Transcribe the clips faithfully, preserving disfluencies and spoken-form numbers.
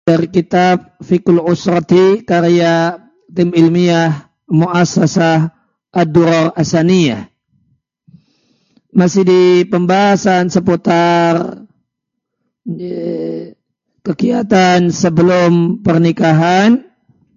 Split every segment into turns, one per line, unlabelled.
dari kitab Fiqhul Usrati karya tim ilmiah Muassasah Ad-Durar As-Saniyah. Masih di pembahasan seputar eh, kegiatan sebelum pernikahan.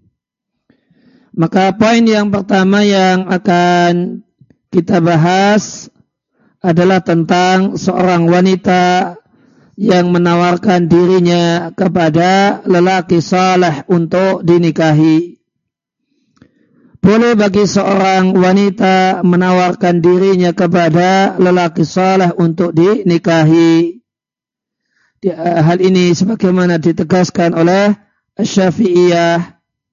Maka poin yang pertama yang akan kita bahas adalah tentang seorang wanita yang menawarkan dirinya kepada lelaki saleh untuk dinikahi. Boleh bagi seorang wanita menawarkan dirinya kepada lelaki saleh untuk dinikahi. Hal ini sebagaimana ditegaskan oleh Syafi'iyah.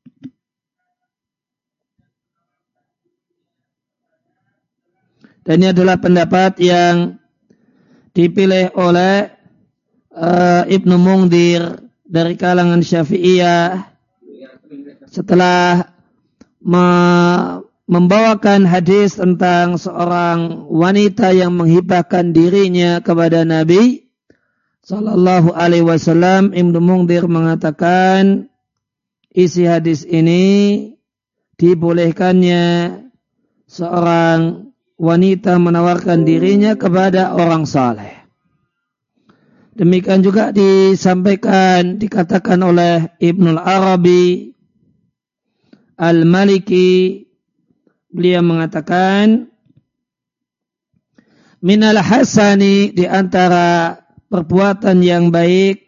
Dan ini adalah pendapat yang dipilih oleh uh, Ibnu Mungdir dari kalangan Syafi'iyah setelah me- membawakan hadis tentang seorang wanita yang menghibahkan dirinya kepada Nabi Sallallahu Alaihi Wasallam. Ibnu Mungdir mengatakan isi hadis ini dibolehkannya seorang wanita menawarkan dirinya kepada orang saleh. Demikian juga disampaikan, dikatakan oleh Ibnul Arabi Al-Maliki. Beliau mengatakan, minal hasani, di antara perbuatan yang baik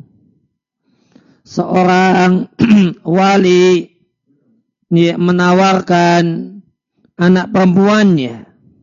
seorang wali menawarkan anak perempuannya,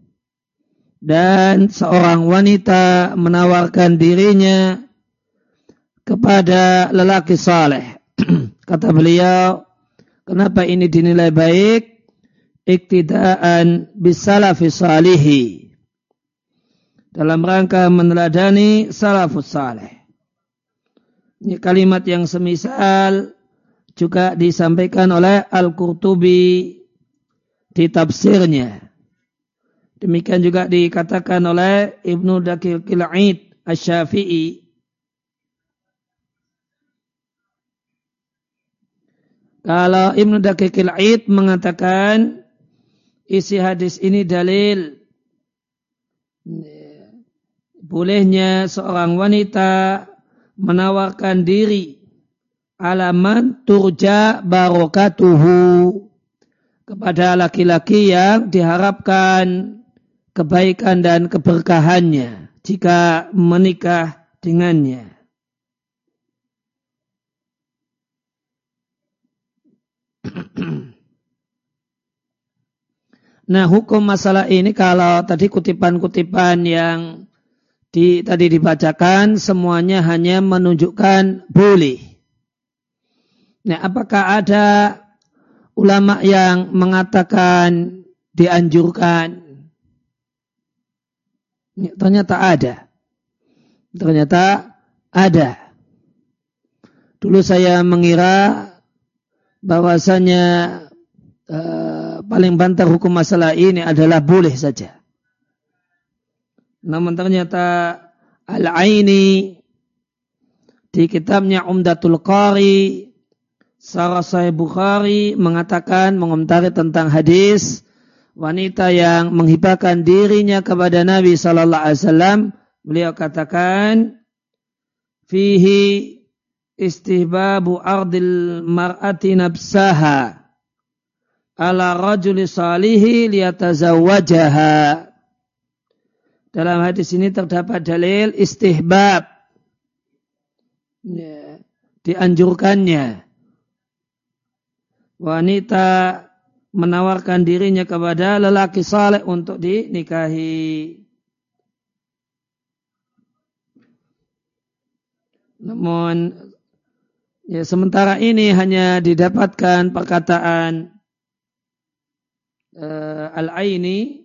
dan seorang wanita menawarkan dirinya kepada lelaki saleh. Kata beliau, kenapa ini dinilai baik? Iktidaan bisalafi salihi, dalam rangka meneladani salafus saleh. Ini kalimat yang semisal juga disampaikan oleh Al-Qurtubi di tafsirnya. Demikian juga dikatakan oleh Ibnu Daqiqil 'Aid Asy-Syafi'i. Kalau Ibnu Daqiqil 'Aid mengatakan isi hadis ini dalil bolehnya seorang wanita menawarkan diri alaman turja barakatuhu kepada laki-laki yang diharapkan kebaikan dan keberkahannya jika menikah dengannya. Nah, hukum masalah ini kalau tadi kutipan-kutipan yang di, tadi dibacakan semuanya hanya menunjukkan boleh. Nah, apakah ada ulama yang mengatakan dianjurkan? Ternyata ada. Ternyata ada. Dulu saya mengira bahwasanya eh, paling banter hukum masalah ini adalah boleh saja. Namun ternyata Al-Aini di kitabnya Umdatul Qari Sarah Sahih Bukhari mengatakan, mengomentari tentang hadis wanita yang menghibahkan dirinya kepada Nabi Sallallahu Alaihi Wasallam. Beliau katakan, fihi istihbabu ardil mar'ati nafsaha ala rajuli salihi liyatazawwajaha. Dalam hadis ini terdapat dalil istihbab, ya, dianjurkannya wanita menawarkan dirinya kepada lelaki saleh untuk dinikahi. Namun ya, sementara ini hanya didapatkan perkataan uh, Al-Aini.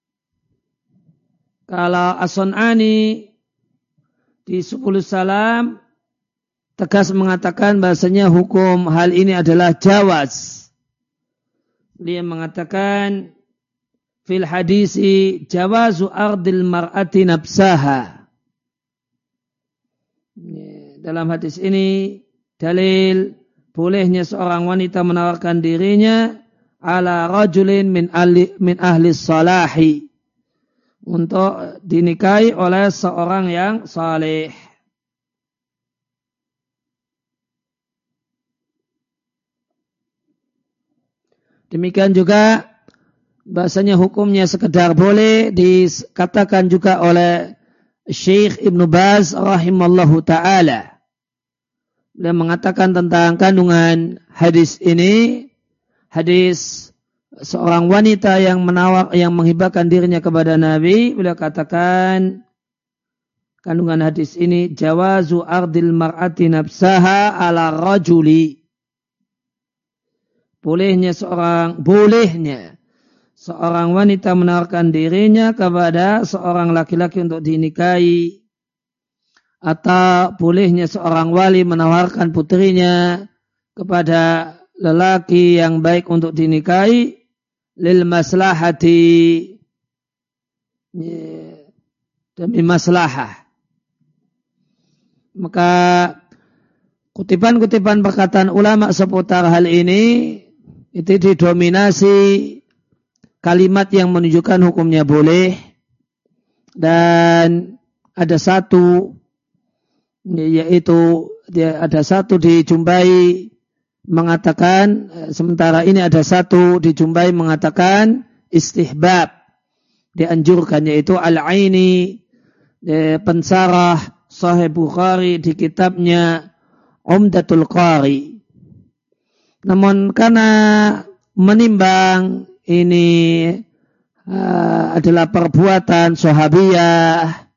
Kalau As-Sun'ani di Subul Salam tegas mengatakan bahasanya hukum hal ini adalah jawaz. Dia mengatakan fil hadisi jawazu ardil mar'ati nafsaha. Dalam hadis ini dalil bolehnya seorang wanita menawarkan dirinya ala rajulin min ahli, min ahli salahi untuk dinikahi oleh seorang yang saleh. Demikian juga bahasanya hukumnya sekedar boleh dikatakan juga oleh Syekh Ibn Baz rahimallahu ta'ala. Beliau mengatakan tentang kandungan hadis ini, hadis seorang wanita yang menawar, yang menghibahkan dirinya kepada Nabi. Beliau katakan kandungan hadis ini jawazu ardil mar'ati nafsaha ala rajuli. Bolehnya seorang bolehnya seorang wanita menawarkan dirinya kepada seorang laki-laki untuk dinikahi, atau bolehnya seorang wali menawarkan putrinya kepada lelaki yang baik untuk dinikahi lil maslahati, demi maslahah. Maka kutipan-kutipan perkataan ulama seputar hal ini itu didominasi kalimat yang menunjukkan hukumnya boleh, dan ada satu, yaitu ada satu dijumpai mengatakan, sementara ini ada satu dijumpai mengatakan istihbab, dianjurkan, yaitu Al-Aini, pensarah Sahih Bukhari di kitabnya Umdatul Qari. Namun karena menimbang ini uh, adalah perbuatan sahabiyah,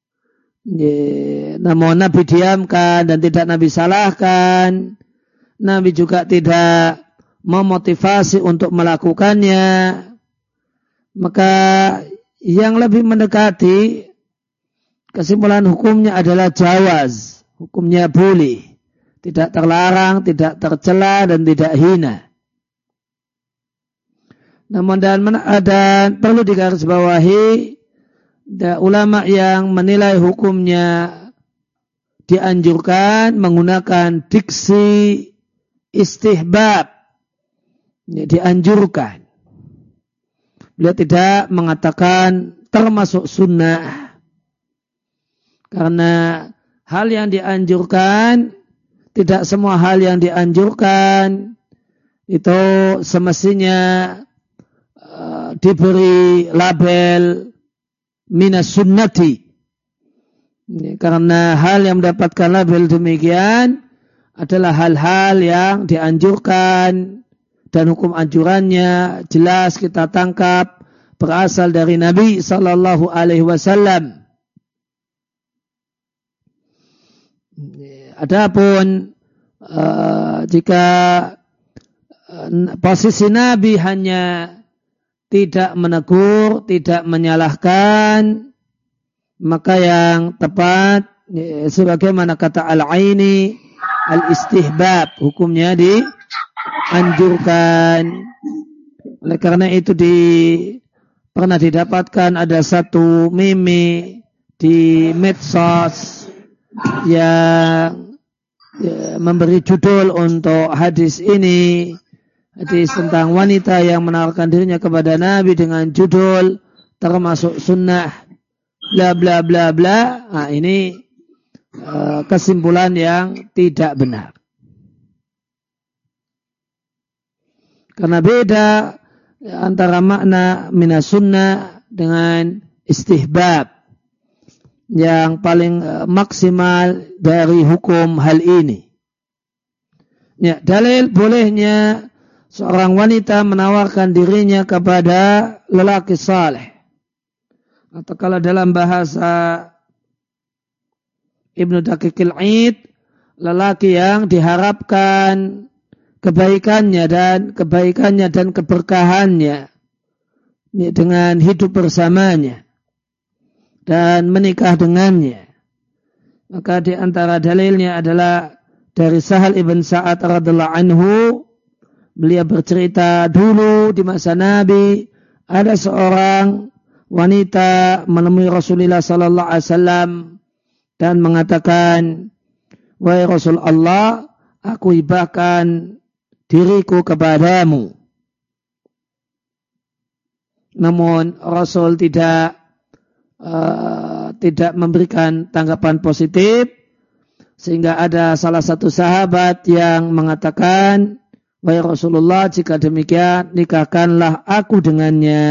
namun Nabi diamkan dan tidak Nabi salahkan, Nabi juga tidak memotivasi untuk melakukannya, maka yang lebih mendekati kesimpulan hukumnya adalah jawaz, hukumnya boleh, tidak terlarang, tidak tercela, dan tidak hina. Namun dan, dan perlu digarisbawahi, ada ulama yang menilai hukumnya dianjurkan menggunakan diksi istihbab, ya, dianjurkan. Beliau tidak mengatakan termasuk sunnah, karena hal yang dianjurkan, tidak semua hal yang dianjurkan itu semestinya uh, diberi label minas sunnati. Karena hal yang mendapatkan label demikian adalah hal-hal yang dianjurkan dan hukum anjurannya jelas kita tangkap berasal dari Nabi sallallahu alaihi wasallam. Adapun uh, jika uh, posisi Nabi hanya tidak menegur, tidak menyalahkan, maka yang tepat ya, sebagaimana kata Al-Aini, al-istihbab, hukumnya dianjurkan. Oleh karena itu di, pernah didapatkan ada satu meme di medsos yang ya, memberi judul untuk hadis ini, hadis tentang wanita yang menawarkan dirinya kepada Nabi dengan judul termasuk sunnah bla bla bla bla. Nah, ini uh, kesimpulan yang tidak benar, karena beda antara makna minas sunnah dengan istihbab yang paling uh, maksimal dari hukum hal ini. Ya, dalil bolehnya seorang wanita menawarkan dirinya kepada lelaki saleh, atau kalau dalam bahasa Ibnu Daqiqil Aid, lelaki yang diharapkan kebaikannya dan kebaikannya dan keberkahannya ya, dengan hidup bersamanya dan menikah dengannya. Maka di antara dalilnya adalah dari Sahal ibn Sa'ad radhiyallahu anhu, beliau bercerita dulu di masa Nabi ada seorang wanita menemui Rasulullah sallallahu alaihi wasallam dan mengatakan, "Wahai Rasulullah, aku hibahkan diriku kepadamu. Namun Rasul tidak uh, tidak memberikan tanggapan positif, sehingga ada salah satu sahabat yang mengatakan, wahai Rasulullah, jika demikian nikahkanlah aku dengannya.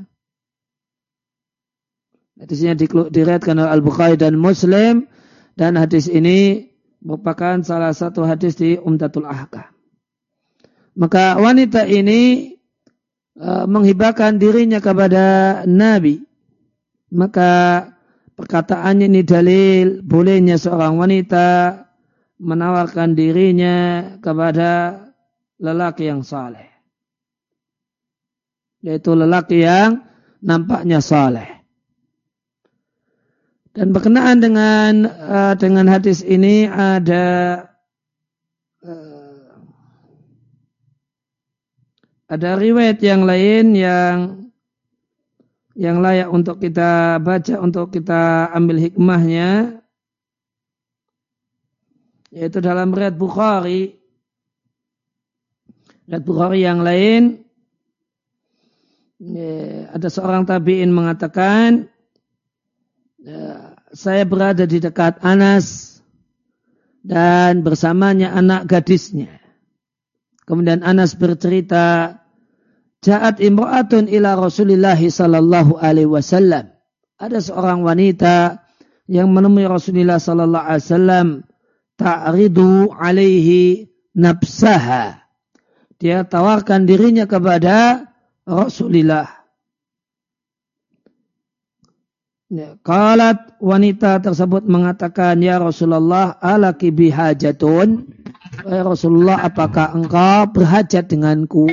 Hadisnya diriwayatkan oleh Al-Bukhari dan Muslim, dan hadis ini merupakan salah satu hadis di Umdatul Ahkam. Maka wanita ini uh, menghibahkan dirinya kepada Nabi. Maka perkataannya ini dalil bolehnya seorang wanita menawarkan dirinya kepada lelaki yang saleh, yaitu lelaki yang nampaknya saleh. Dan berkenaan dengan uh, dengan hadis ini ada uh, ada riwayat yang lain yang yang layak untuk kita baca, untuk kita ambil hikmahnya, yaitu dalam riwayat Bukhari. Riwayat Bukhari yang lain, ya, ada seorang tabi'in mengatakan, ya, saya berada di dekat Anas dan bersamanya anak gadisnya. Kemudian Anas bercerita, Ja'at imra'atun ila Rasulillah sallallahu alaihi wasallam. Ada seorang wanita yang menemui Rasulullah sallallahu alaihi wasallam, ta'ridu alaihi nafsaha. Dia tawarkan dirinya kepada Rasulullah. Ya, qalat, wanita tersebut mengatakan, ya Rasulullah, alaki bihajatun. Ya Rasulullah, apakah engkau berhajat denganku?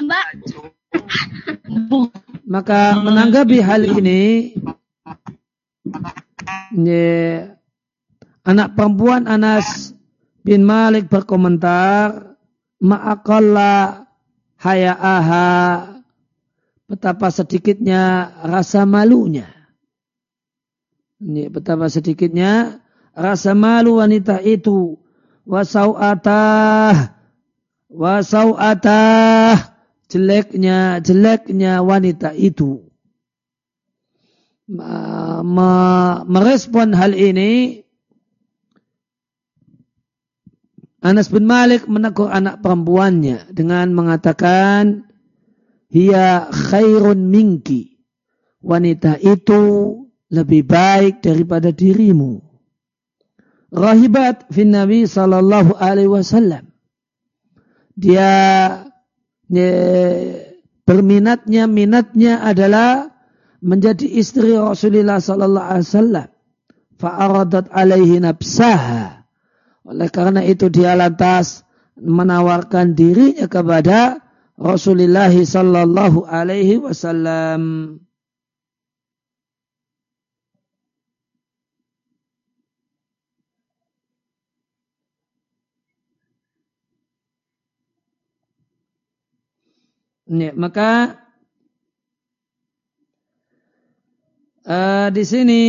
Maka menanggapi hal ini, ya, anak perempuan Anas bin Malik berkomentar, ma'aqalla haya'aha, betapa sedikitnya rasa malunya. Ini betapa sedikitnya rasa malu wanita itu. Wasau'atah, wasau'atah, jeleknya, jeleknya wanita itu. Merespon hal ini, Anas bin Malik menegur anak perempuannya dengan mengatakan, hiya khairun minki, wanita itu lebih baik daripada dirimu. Rahibat fin Nabi sallallahu alaihi wasallam. Dia berminatnya, minatnya adalah menjadi istri Rasulullah sallallahu alaihi wasallam. Fa'aradat alaihi nafsaha. Oleh karena itu dia lantas menawarkan dirinya kepada Rasulullah sallallahu alaihi wasallam. Ya, maka uh, di sini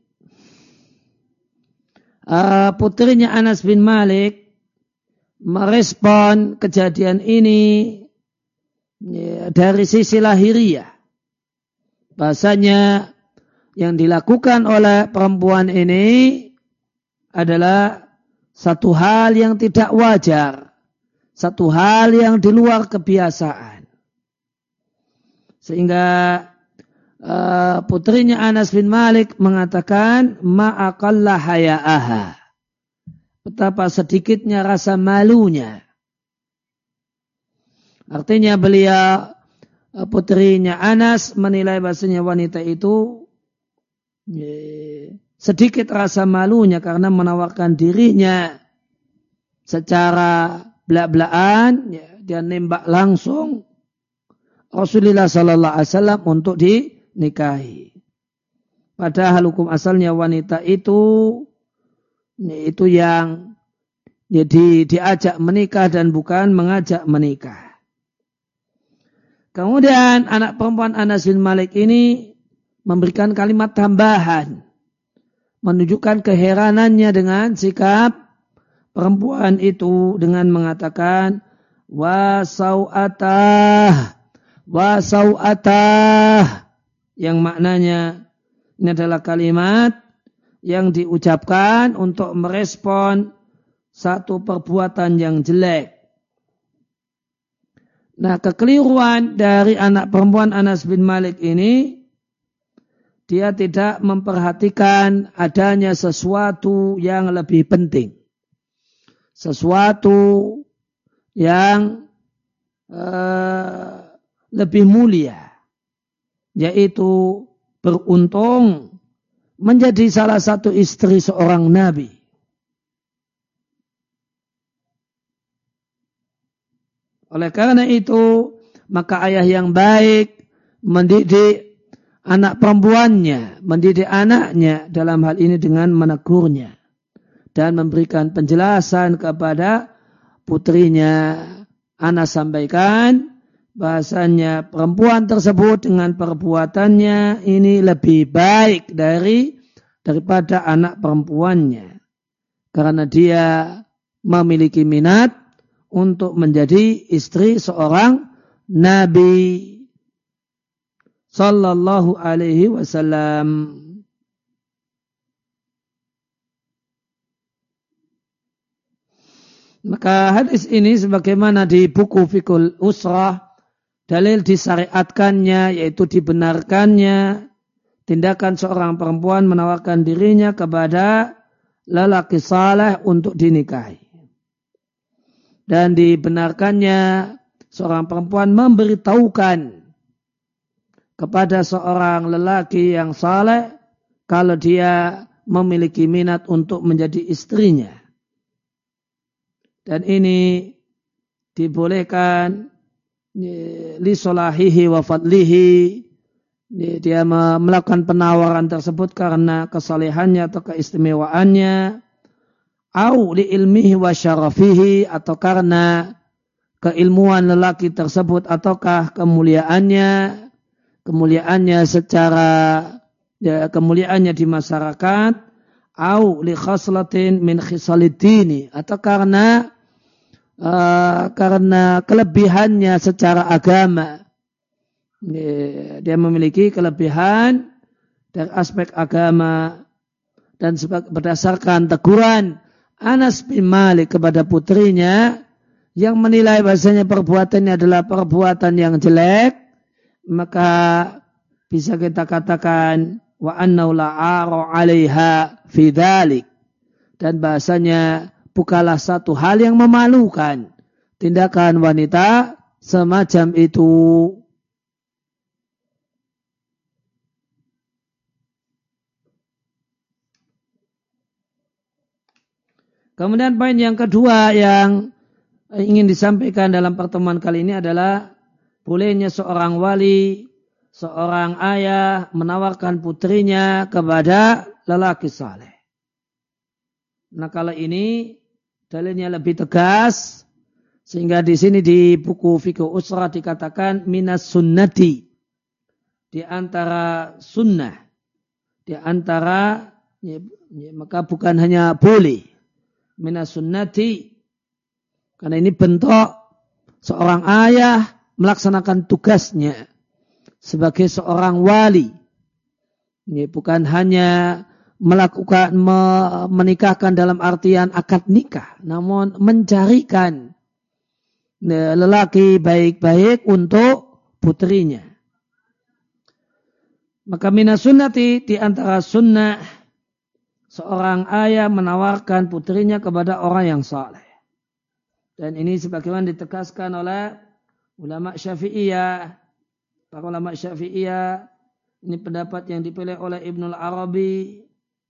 uh, putrinya Anas bin Malik merespon kejadian ini ya, dari sisi lahiriah. Bahasanya yang dilakukan oleh perempuan ini adalah satu hal yang tidak wajar, satu hal yang di luar kebiasaan. Sehingga uh, putrinya Anas bin Malik mengatakan, ma'aqalla haya'aha. Betapa sedikitnya rasa malunya. Artinya beliau, uh, putrinya Anas menilai bahasanya wanita itu ye, sedikit rasa malunya karena menawarkan dirinya secara belak-belakan, ya, dia nembak langsung Rasulullah sallallahu alaihi wasallam untuk dinikahi. Padahal hukum asalnya wanita itu itu yang jadi diajak menikah dan bukan mengajak menikah. Kemudian anak perempuan Anas bin Malik ini memberikan kalimat tambahan, menunjukkan keheranannya dengan sikap perempuan itu dengan mengatakan wa sau'atah, wa sau'atah, yang maknanya ini adalah kalimat yang diucapkan untuk merespon satu perbuatan yang jelek. Nah, kekeliruan dari anak perempuan Anas bin Malik ini, dia tidak memperhatikan adanya sesuatu yang lebih penting. Sesuatu yang uh, lebih mulia, yaitu beruntung menjadi salah satu istri seorang nabi. Oleh karena itu, maka ayah yang baik mendidik anak perempuannya, mendidik anaknya dalam hal ini dengan menegurnya dan memberikan penjelasan kepada putrinya. Anas sampaikan bahasanya perempuan tersebut dengan perbuatannya ini lebih baik dari daripada anak perempuannya, karena dia memiliki minat untuk menjadi istri seorang Nabi sallallahu alaihi wasallam. Maka hadis ini sebagaimana di buku Fiqhul Usrah, dalil disyariatkannya yaitu dibenarkannya tindakan seorang perempuan menawarkan dirinya kepada lelaki saleh untuk dinikahi. Dan dibenarkannya seorang perempuan memberitahukan kepada seorang lelaki yang saleh kalau dia memiliki minat untuk menjadi istrinya. Dan ini dibolehkan li solahihi wa fadlihi, dia melakukan penawaran tersebut karena kesalehannya atau keistimewaannya, au li ilmihi wa syarafihi, atau karena keilmuan lelaki tersebut ataukah kemuliaannya, kemuliaannya secara ya, kemuliaannya di masyarakat, au li khaslatin min khisalidini, atau karena uh, karena kelebihannya secara agama, dia memiliki kelebihan dari aspek agama. Dan berdasarkan teguran Anas bin Malik kepada putrinya yang menilai bahasanya perbuatannya adalah perbuatan yang jelek, maka bisa kita katakan wa annahu la'ara 'alaiha fi dzalik, dan bahasanya bukanlah satu hal yang memalukan tindakan wanita semacam itu. Kemudian poin yang kedua yang ingin disampaikan dalam pertemuan kali ini adalah bolehnya seorang wali, seorang ayah menawarkan putrinya kepada lelaki saleh. Nah, kalau ini dalilnya lebih tegas, sehingga di sini di buku Fiqh Usrah dikatakan minas sunnati, di antara sunnah, di antara ya, ya, maka bukan hanya boleh, minas sunnati, karena ini bentuk seorang ayah melaksanakan tugasnya sebagai seorang wali. Ini bukan hanya melakukan menikahkan dalam artian akad nikah, namun mencarikan lelaki baik-baik untuk putrinya. Maka minas sunnati, di antara sunnah, seorang ayah menawarkan putrinya kepada orang yang saleh. Dan ini sebagaimana ditegaskan oleh ulama Syafi'iyah. Para ulama Syafi'iyah, ini pendapat yang dipilih oleh Ibnul Arabi.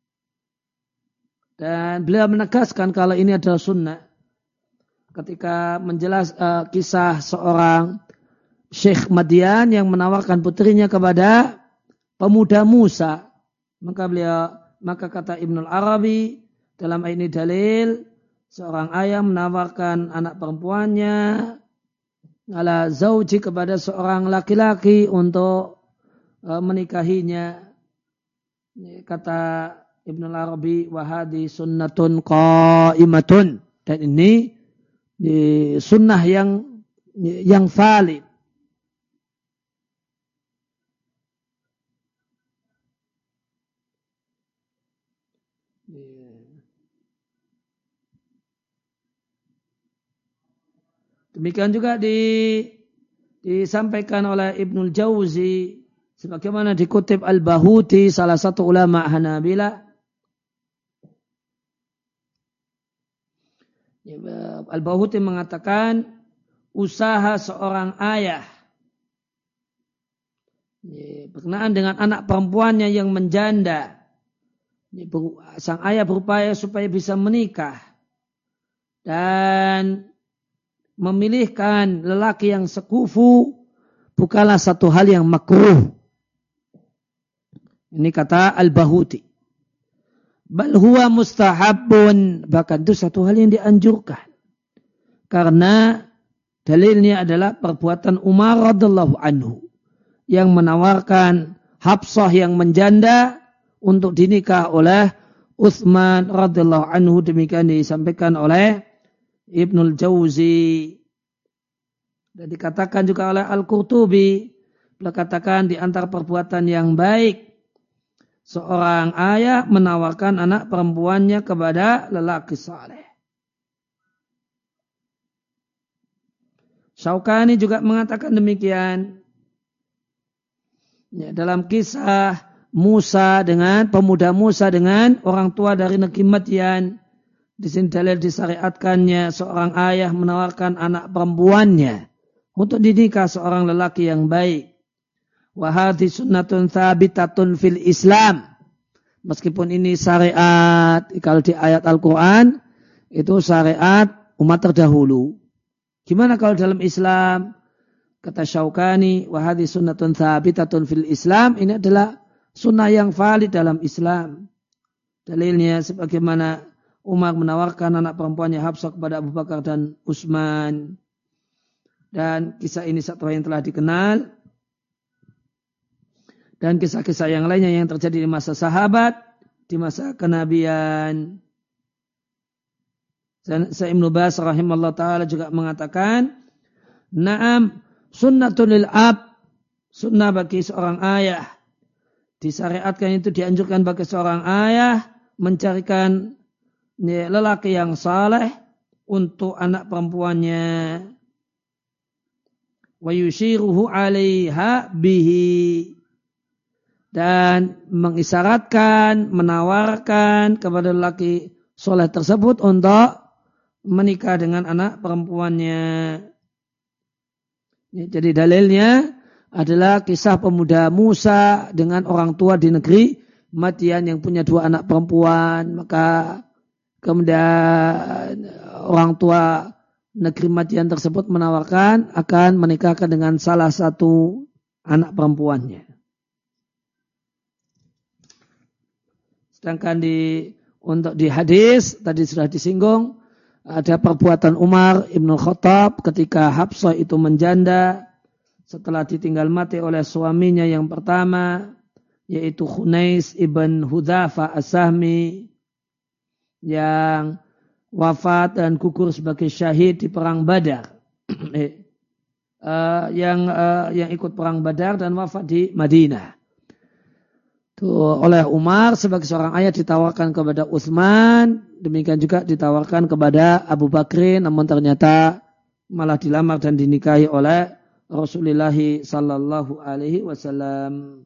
Dan beliau menegaskan kalau ini adalah sunnah. Ketika menjelas uh, kisah seorang Syekh Madian yang menawarkan putrinya kepada pemuda Musa. Maka beliau Maka kata Ibnul Arabi, dalam ini dalil seorang ayah menawarkan anak perempuannya ala zauji kepada seorang laki-laki untuk uh, menikahinya. Kata Ibnul Arabi, wahadi sunnatun qaimatun. Dan ini di sunnah yang yang valid. Demikian juga di, disampaikan oleh Ibnul Jauzi sebagaimana dikutip Al-Bahuti, salah satu ulama Hanabila. Al-Bahuti mengatakan usaha seorang ayah berkenaan dengan anak perempuannya yang menjanda. Sang ayah berupaya supaya bisa menikah dan memilihkan lelaki yang sekufu bukanlah satu hal yang makruh. Ini kata Al-Bahuti. Bal huwa mustahabun, bahkan itu satu hal yang dianjurkan. Karena dalilnya adalah perbuatan Umar radhiyallahu anhu yang menawarkan Hafsah yang menjanda untuk dinikah oleh Utsman radhiyallahu anhu. Demikian disampaikan oleh Ibnul Jauzi. Dan dikatakan juga oleh Al-Qurtubi, beliau katakan di antara perbuatan yang baik seorang ayah menawarkan anak perempuannya kepada lelaki saleh. Syaukani juga mengatakan demikian. Ya, dalam kisah Musa dengan pemuda Musa dengan orang tua dari negeri Madyan, di sini dalil disyariatkannya seorang ayah menawarkan anak perempuannya untuk dinikah seorang lelaki yang baik. Wa hadhi sunnatun thabitatun fil Islam. Meskipun ini syariat, kalau di ayat Al-Quran itu syariat umat terdahulu. Gimana kalau dalam Islam? Kata Syaukani, wa hadhi sunnatun thabitatun fil Islam. Ini adalah sunnah yang valid dalam Islam. Dalilnya sebagaimana Umar menawarkan anak perempuannya Hafsah kepada Abu Bakar dan Utsman. Dan kisah ini satu yang telah dikenal. Dan kisah-kisah yang lainnya yang terjadi di masa sahabat, di masa kenabian. Sa'im Ibnu Baz rahimahullah ta'ala juga mengatakan, Naam sunnatun lil ab, sunnah bagi seorang ayah. Disyariatkan itu dianjurkan bagi seorang ayah mencarikan lelaki yang saleh untuk anak perempuannya. Wa yushiruhu 'alaiha bihi, dan mengisyaratkan, menawarkan kepada lelaki soleh tersebut untuk menikah dengan anak perempuannya. Jadi dalilnya adalah kisah pemuda Musa dengan orang tua di negeri Madyan yang punya dua anak perempuan. Maka kemudian orang tua negeri Madyan tersebut menawarkan akan menikahkan dengan salah satu anak perempuannya. Sedangkan di untuk di hadis tadi sudah disinggung, ada perbuatan Umar Ibn Khattab ketika Hafsah itu menjanda setelah ditinggal mati oleh suaminya yang pertama, yaitu Khunais ibn Hudzafa As-Sahmi yang wafat dan gugur sebagai syahid di perang Badar. eh, uh, yang uh, yang ikut perang Badar dan wafat di Madinah. Oleh Umar sebagai seorang ayah ditawarkan kepada Utsman, demikian juga ditawarkan kepada Abu Bakrin, namun ternyata malah dilamar dan dinikahi oleh Rasulullah sallallahu alaihi wasallam.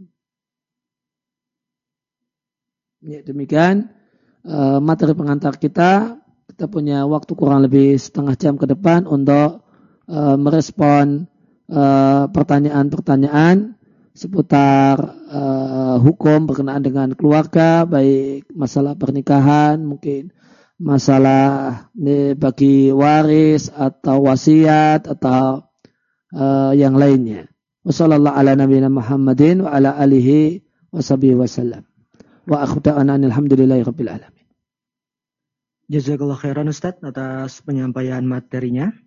Ya, demikian uh, materi pengantar kita. Kita punya waktu kurang lebih setengah jam ke depan untuk uh, merespon uh, pertanyaan-pertanyaan seputar uh, hukum berkenaan dengan keluarga, baik masalah pernikahan, mungkin masalah ini bagi waris atau wasiat atau uh, yang lainnya. Wassallallahu ala nabiyina Muhammadin wa ala alihi washabihi wasallam. Wa akhu da'ana alhamdulillahi rabbil alamin.
Jazakallah khairan Ustaz atas penyampaian materinya.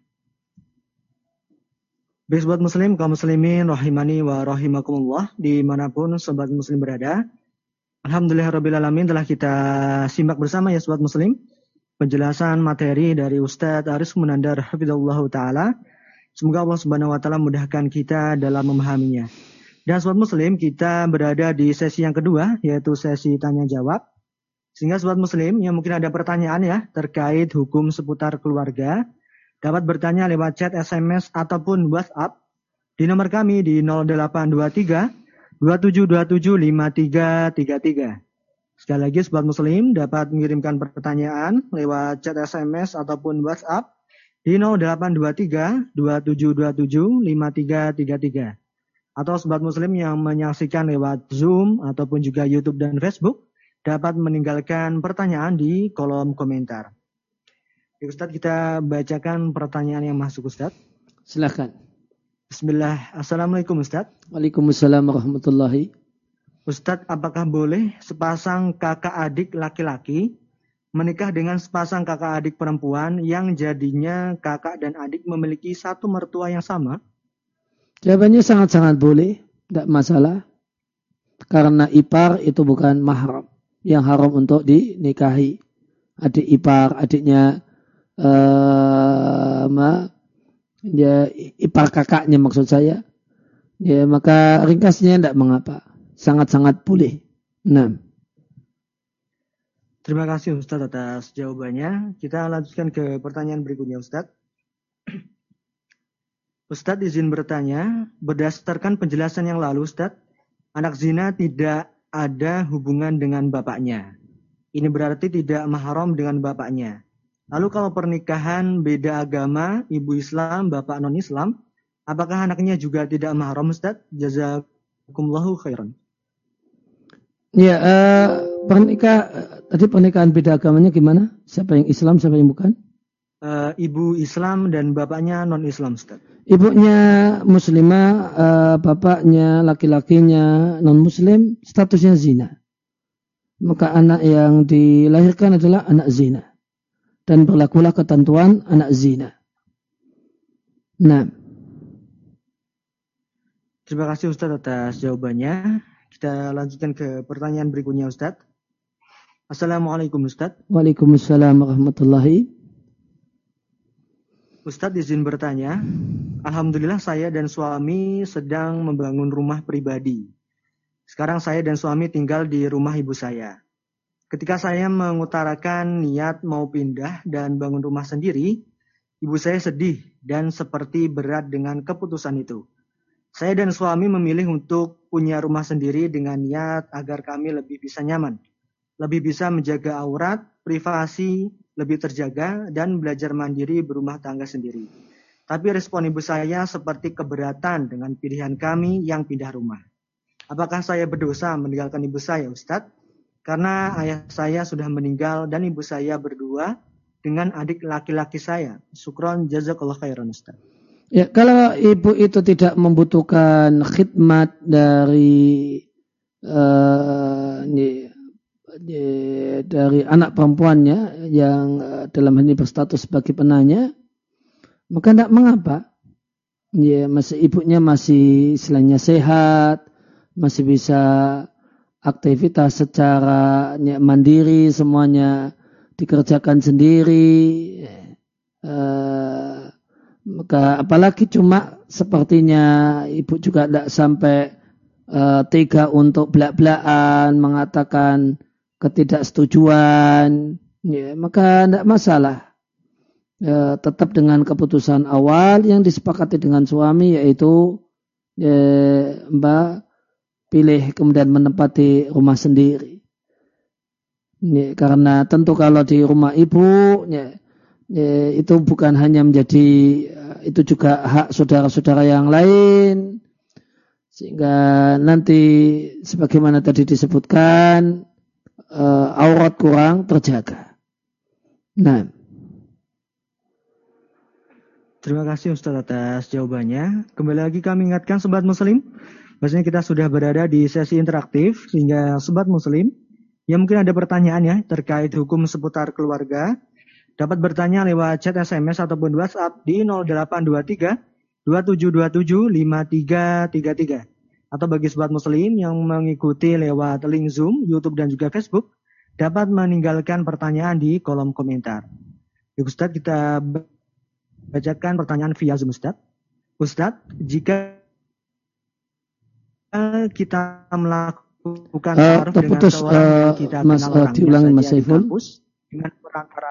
Baik sobat muslim, kaum muslimin rahimani wa rahimakumullah dimanapun sobat muslim berada. Alhamdulillahirabbil alamin telah kita simak bersama ya sobat muslim penjelasan materi dari Ustadz Aris Munandar Hafizahullah Ta'ala. Semoga Allah Subhanahu Wa Ta'ala mudahkan kita dalam memahaminya. Dan sobat muslim, kita berada di sesi yang kedua, yaitu sesi tanya jawab. Sehingga sobat muslim yang mungkin ada pertanyaan ya terkait hukum seputar keluarga, dapat bertanya lewat chat, S M S ataupun WhatsApp di nomor kami di nol delapan dua tiga dua tujuh dua tujuh lima tiga tiga tiga. Sekali lagi sobat muslim dapat mengirimkan pertanyaan lewat chat, S M S ataupun WhatsApp di nol delapan dua tiga dua tujuh dua tujuh lima tiga tiga tiga. Atau sobat muslim yang menyaksikan lewat Zoom ataupun juga YouTube dan Facebook dapat meninggalkan pertanyaan di kolom komentar. Ya, Ustadz, kita bacakan pertanyaan yang masuk, Ustadz.
Silakan.
Bismillah. Assalamualaikum, Ustadz.
Waalaikumsalam warahmatullahi.
Ustadz, apakah boleh sepasang kakak adik laki-laki menikah dengan sepasang kakak adik perempuan yang jadinya kakak dan adik memiliki satu mertua yang sama?
Jawabannya sangat-sangat boleh, tidak masalah. Karena ipar itu bukan mahram yang haram untuk dinikahi. Adik ipar, adiknya uh, ma, ya, ipar kakaknya maksud saya. Ya, maka ringkasnya tidak mengapa. Sangat-sangat boleh. Nah.
Terima kasih Ustadz atas jawabannya. Kita lanjutkan ke pertanyaan berikutnya, Ustadz. Ustadz izin bertanya, berdasarkan penjelasan yang lalu, Ustadz, anak zina tidak ada hubungan dengan bapaknya. Ini berarti tidak mahram dengan bapaknya. Lalu kalau pernikahan beda agama, ibu Islam, bapak non-Islam, apakah anaknya juga tidak mahram, Ustadz? Jazakumullahu khairan.
Ya, uh, pernikah tadi pernikahan beda agamanya gimana? Siapa yang Islam, siapa yang bukan?
Uh, ibu Islam dan bapaknya non-Islam, Ustaz.
Ibunya muslimah, uh, bapaknya laki-lakinya non-muslim, statusnya zina. Maka anak yang dilahirkan adalah anak zina. Dan berlakulah ketentuan anak zina. Nah.
Terima kasih Ustaz atas jawabannya. Kita lanjutkan ke pertanyaan berikutnya, Ustaz. Assalamualaikum, Ustaz.
Waalaikumsalam warahmatullahi.
Ustaz izin bertanya. Alhamdulillah saya dan suami sedang membangun rumah pribadi. Sekarang saya dan suami tinggal di rumah ibu saya. Ketika saya mengutarakan niat mau pindah dan bangun rumah sendiri, ibu saya sedih dan seperti berat dengan keputusan itu. Saya dan suami memilih untuk punya rumah sendiri dengan niat agar kami lebih bisa nyaman, lebih bisa menjaga aurat, privasi, lebih terjaga, dan belajar mandiri berumah tangga sendiri. Tapi respon ibu saya seperti keberatan dengan pilihan kami yang pindah rumah. Apakah saya berdosa meninggalkan ibu saya, Ustadz? Karena ayah saya sudah meninggal dan ibu saya berdua dengan adik laki-laki saya. Syukron jazakallah khairan, Ustadz.
Ya, kalau ibu itu tidak membutuhkan khidmat dari uh, ini, dari anak perempuannya yang uh, dalam hal ini berstatus sebagai penanya, maka tidak mengapa. Ya, masih ibunya masih istilahnya sehat, masih bisa aktivitas secara ya, mandiri, semuanya dikerjakan sendiri. Uh, Maka apalagi cuma sepertinya ibu juga tidak sampai uh, tega untuk belak-belakan mengatakan ketidaksetujuan, ya, maka tidak masalah. Ya, tetap dengan keputusan awal yang disepakati dengan suami, yaitu ya, Mbak pilih kemudian menempati rumah sendiri. Ya, karena tentu kalau di rumah ibu, ya, ya, itu bukan hanya menjadi, itu juga hak saudara-saudara yang lain, sehingga nanti sebagaimana tadi disebutkan uh, aurat kurang terjaga. Nah,
terima kasih Ustaz atas jawabannya. Kembali lagi kami ingatkan sobat muslim, bahwasanya kita sudah berada di sesi interaktif, sehingga sobat muslim yang mungkin ada pertanyaan ya terkait hukum seputar keluarga, dapat bertanya lewat chat S M S ataupun WhatsApp di nol delapan dua tiga dua tujuh dua tujuh lima tiga tiga tiga. Atau bagi sobat muslim yang mengikuti lewat link Zoom, YouTube dan juga Facebook, dapat meninggalkan pertanyaan di kolom komentar. Ya, Ustadz, kita bacakan pertanyaan via Zoom, Ustadz. Ustadz, jika kita melakukan
ta'aruf uh, dengan seorang uh, yang kita mas, kenal uh, orangnya diulangi, Mas Saiful, di kampus dengan perantara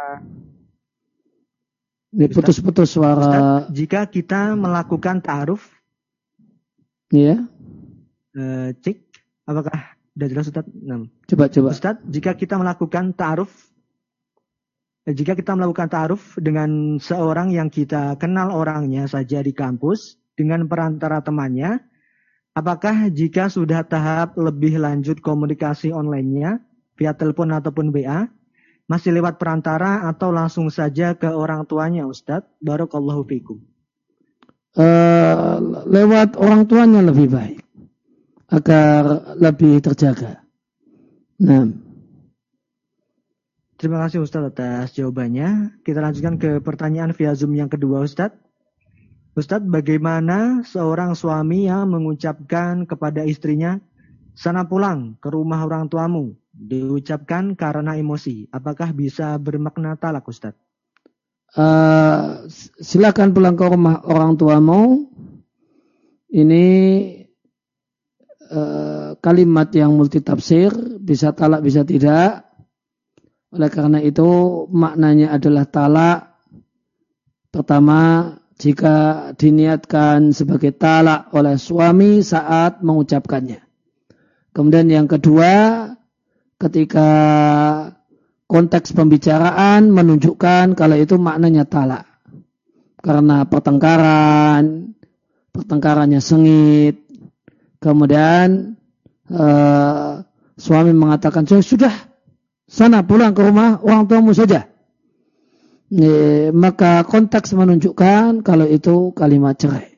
ini putus-putus suara.
Ustadz, jika kita melakukan ta'aruf,
ya, yeah.
uh, cek, apakah sudah jelas, Ustadz? Nah.
Coba, coba.
Ustadz, jika kita melakukan ta'aruf, jika kita melakukan ta'aruf dengan seorang yang kita kenal orangnya saja di kampus dengan perantara temannya, apakah jika sudah tahap lebih lanjut komunikasi online-nya via telepon ataupun W A, masih lewat perantara atau langsung saja ke orang tuanya, Ustadz? Barakallahu fikum.
Uh, lewat orang tuanya lebih baik, agar lebih terjaga. Nah.
Terima kasih Ustadz atas jawabannya. Kita lanjutkan ke pertanyaan via Zoom yang kedua, Ustadz. Ustadz, bagaimana seorang suami yang mengucapkan kepada istrinya, sana pulang ke rumah orang tuamu, diucapkan karena emosi. Apakah bisa bermakna talak, Ustadz?
Uh, silakan pulang ke rumah orang tuamu. Ini uh, kalimat yang multitafsir, bisa talak, bisa tidak. Oleh karena itu maknanya adalah talak. Pertama, jika diniatkan sebagai talak oleh suami saat mengucapkannya. Kemudian yang kedua, ketika konteks pembicaraan menunjukkan kalau itu maknanya talak. Karena pertengkaran, pertengkarannya sengit. Kemudian eh, suami mengatakan, sudah, sana pulang ke rumah orang tuamu saja. E, maka konteks menunjukkan kalau itu kalimat cerai.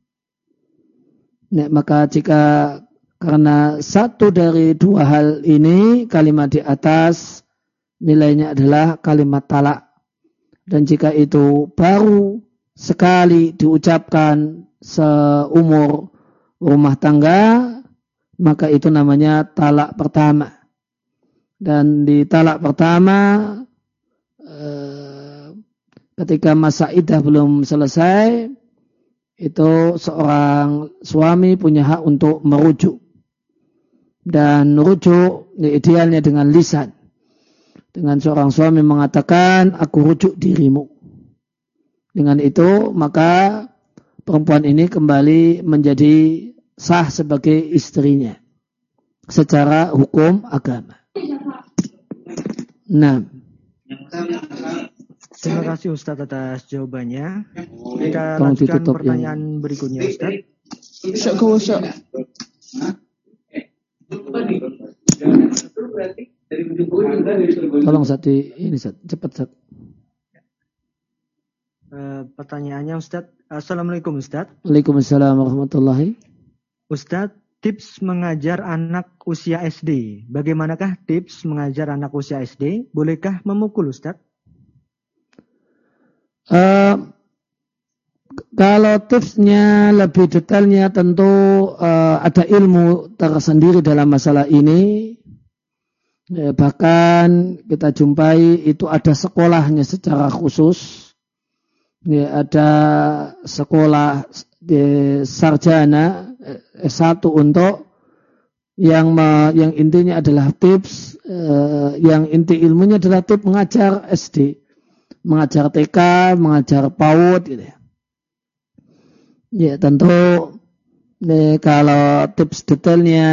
E, maka jika karena satu dari dua hal ini kalimat di atas nilainya adalah kalimat talak. Dan jika itu baru sekali diucapkan seumur rumah tangga, maka itu namanya talak pertama. Dan di talak pertama eh, ketika masa iddah belum selesai, itu seorang suami punya hak untuk merujuk. Dan rujuk idealnya dengan lisan. Dengan seorang suami mengatakan, aku rujuk dirimu. Dengan itu maka perempuan ini kembali menjadi sah sebagai istrinya secara hukum agama. Nah,
terima kasih Ustadz atas jawabannya. Kita lanjutkan pertanyaan yang berikutnya, Ustadz.
Tolong satu ini Ustadz, cepat Ustadz.
Uh, pertanyaannya Ustadz. Assalamualaikum Ustadz.
Waalaikumsalam warahmatullahi.
Ustadz, tips mengajar anak usia S D. Bagaimanakah tips mengajar anak usia S D? Bolehkah memukul, Ustadz?
Uh, kalau tipsnya lebih detailnya tentu uh, ada ilmu tersendiri dalam masalah ini. Ya, bahkan kita jumpai itu ada sekolahnya secara khusus. Ya, ada sekolah di sarjana S satu untuk yang yang intinya adalah tips, eh, yang inti ilmunya adalah tips mengajar S D, mengajar T K, mengajar PAUD gitu ya. Ya tentu eh, kalau tips detailnya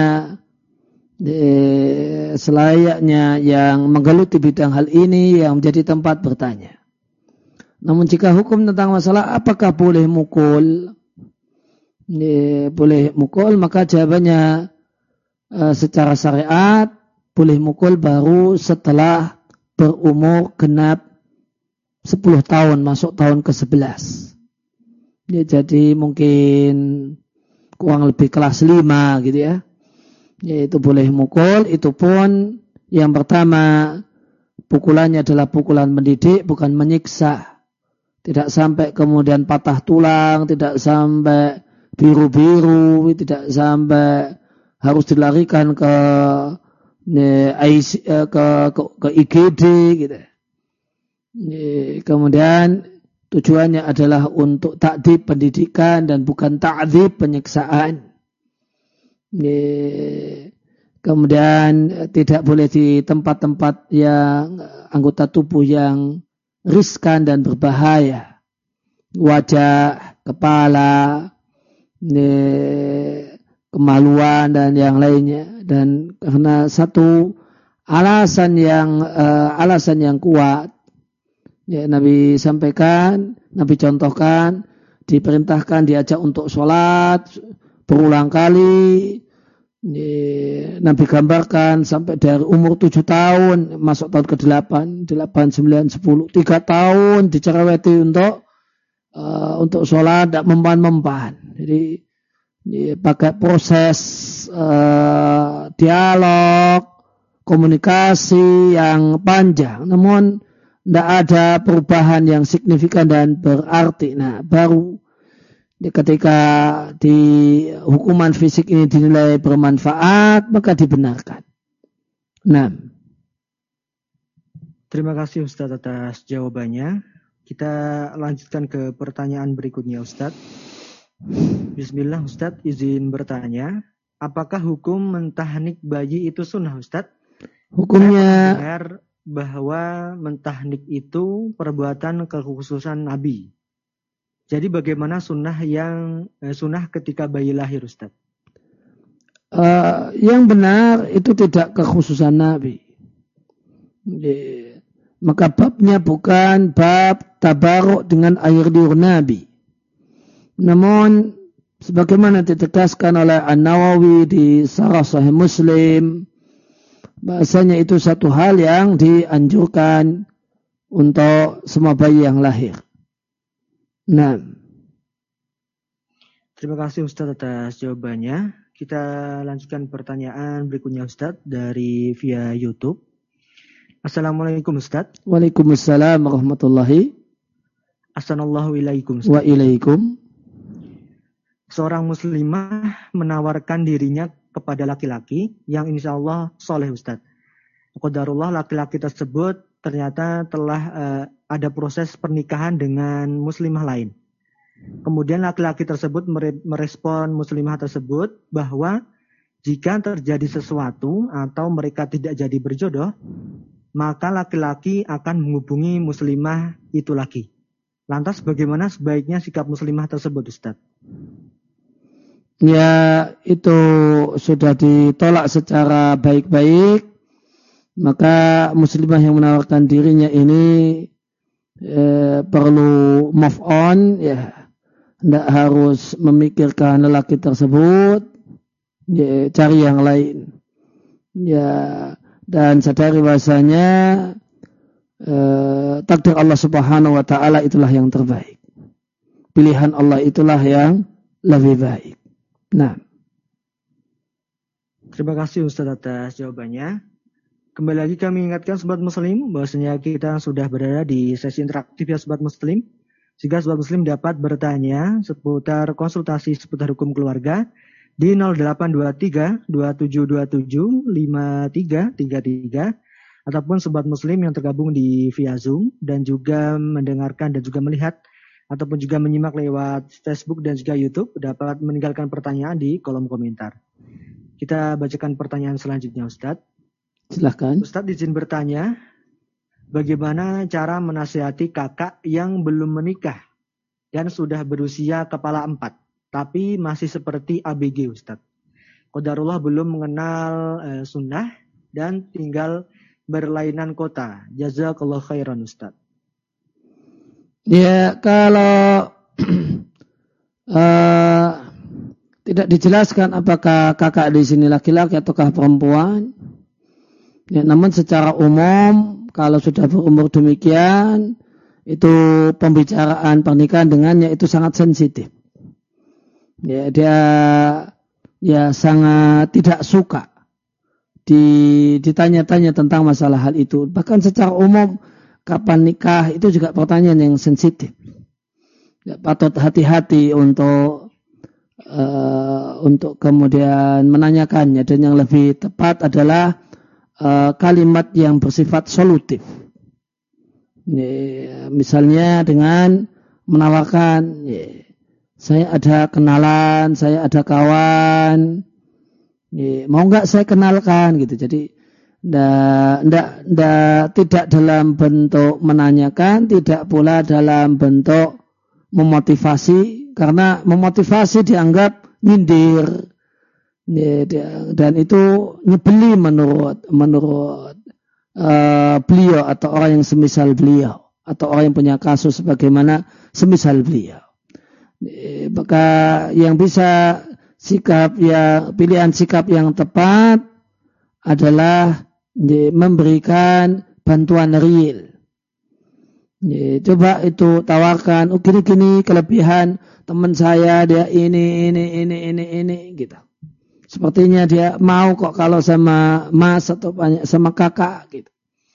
eh, selayaknya yang menggeluti bidang hal ini yang menjadi tempat bertanya. Namun jika hukum tentang masalah apakah boleh mukul, eh, boleh mukul, maka jawabannya eh, secara syariat boleh mukul baru setelah berumur genap sepuluh tahun, masuk tahun ke sebelas. Ya, jadi mungkin kurang lebih kelas lima gitu ya. Yaitu boleh mukul, itu pun yang pertama pukulannya adalah pukulan mendidik, bukan menyiksa. Tidak sampai kemudian patah tulang, tidak sampai biru-biru, tidak sampai harus dilarikan ke ke, ke, ke I G D gitu. Kemudian tujuannya adalah untuk takdib pendidikan dan bukan ta'dzib penyiksaan. Kemudian tidak boleh di tempat-tempat yang anggota tubuh yang riskan dan berbahaya. Wajah, kepala, kemaluan dan yang lainnya. Dan karena satu alasan yang uh, alasan yang kuat, ya, Nabi sampaikan, Nabi contohkan, diperintahkan diajak untuk sholat berulang kali. Nabi gambarkan sampai dari umur tujuh tahun masuk tahun ke delapan, delapan, sembilan, sepuluh, tiga tahun dicereweti untuk uh, untuk sholat tidak mempan-mempan. Jadi ya, pakai proses uh, dialog, komunikasi yang panjang, namun tidak ada perubahan yang signifikan dan berarti. Nah, baru ketika di hukuman fisik ini dinilai bermanfaat, maka dibenarkan. Nah,
terima kasih Ustaz atas jawabannya. Kita lanjutkan ke pertanyaan berikutnya Ustaz. Bismillah Ustaz, izin bertanya, apakah hukum mentahnik bayi itu sunnah Ustaz?
Hukumnya
dengar bahwa mentahnik itu perbuatan kekhususan Nabi. Jadi bagaimana sunnah yang eh, sunnah ketika bayi lahir Ustaz?
Uh, yang benar itu tidak kekhususan Nabi. Maka babnya bukan bab tabaruk dengan air liur Nabi. Namun sebagaimana ditegaskan oleh An-Nawawi di Syarah Sahih Muslim, bahasanya itu satu hal yang dianjurkan untuk semua bayi yang lahir. Nah,
terima kasih Ustaz atas jawabannya. Kita lanjutkan pertanyaan berikutnya Ustaz dari via YouTube. Assalamualaikum Ustaz.
Waalaikumsalam warahmatullahi.
Assalamualaikum Ustaz.
Wa ilaikum.
Seorang muslimah menawarkan dirinya kepada laki-laki yang insya Allah soleh Ustaz. Qadarullah laki-laki tersebut ternyata telah uh, ada proses pernikahan dengan muslimah lain. Kemudian laki-laki tersebut merespon muslimah tersebut bahwa jika terjadi sesuatu atau mereka tidak jadi berjodoh, maka laki-laki akan menghubungi muslimah itu lagi. Lantas bagaimana sebaiknya sikap muslimah tersebut Ustaz?
Ya, itu sudah ditolak secara baik-baik. Maka muslimah yang menawarkan dirinya ini eh, perlu move on, ya, tidak harus memikirkan lelaki tersebut, ya, cari yang lain, ya, dan sadari bahasanya eh, takdir Allah Subhanahu Wa Taala itulah yang terbaik, pilihan Allah itulah yang lebih baik. Nah,
terima kasih Ustaz atas jawabannya. Kembali lagi kami ingatkan Sobat Muslim bahwasanya kita sudah berada di sesi interaktif ya Sobat Muslim. Jika Sobat Muslim dapat bertanya seputar konsultasi seputar hukum keluarga di nol delapan dua tiga dua tujuh dua tujuh lima tiga tiga tiga ataupun Sobat Muslim yang tergabung di via Zoom dan juga mendengarkan dan juga melihat ataupun juga menyimak lewat Facebook dan juga YouTube dapat meninggalkan pertanyaan di kolom komentar. Kita bacakan pertanyaan selanjutnya Ustadz.
Silahkan.
Ustadz izin bertanya, bagaimana cara menasihati kakak yang belum menikah dan sudah berusia kepala empat, tapi masih seperti A B G Ustadz. Qadarullah belum mengenal eh, sunnah dan tinggal berlainan kota. Jazakallah khairan Ustadz.
Ya, kalau uh, tidak dijelaskan apakah kakak di sini laki-laki ataukah perempuan. Ya, namun secara umum kalau sudah berumur demikian itu pembicaraan pernikahan dengannya itu sangat sensitif. Ya, dia ya sangat tidak suka di, ditanya-tanya tentang masalah hal itu. Bahkan secara umum kapan nikah itu juga pertanyaan yang sensitif. Ya, patut hati-hati untuk uh, untuk kemudian menanyakannya, dan yang lebih tepat adalah uh, kalimat yang bersifat solutif. Ya, misalnya dengan menawarkan, ya, saya ada kenalan, saya ada kawan, ya, mau nggak saya kenalkan gitu. Jadi ndak, ndak, ndak, tidak dalam bentuk menanyakan, tidak pula dalam bentuk memotivasi, karena memotivasi dianggap nyindir, ya, dan itu nyebeli menurut menurut Uh, beliau atau orang yang semisal beliau atau orang yang punya kasus sebagaimana semisal beliau. E, maka yang bisa sikap ya pilihan sikap yang tepat adalah e, memberikan bantuan real. E, coba itu tawarkan, oh gini-gini kelebihan teman saya, dia ini ini ini ini ini gitu. Sepertinya dia mau kok kalau sama mas atau banyak sama kakak gitu.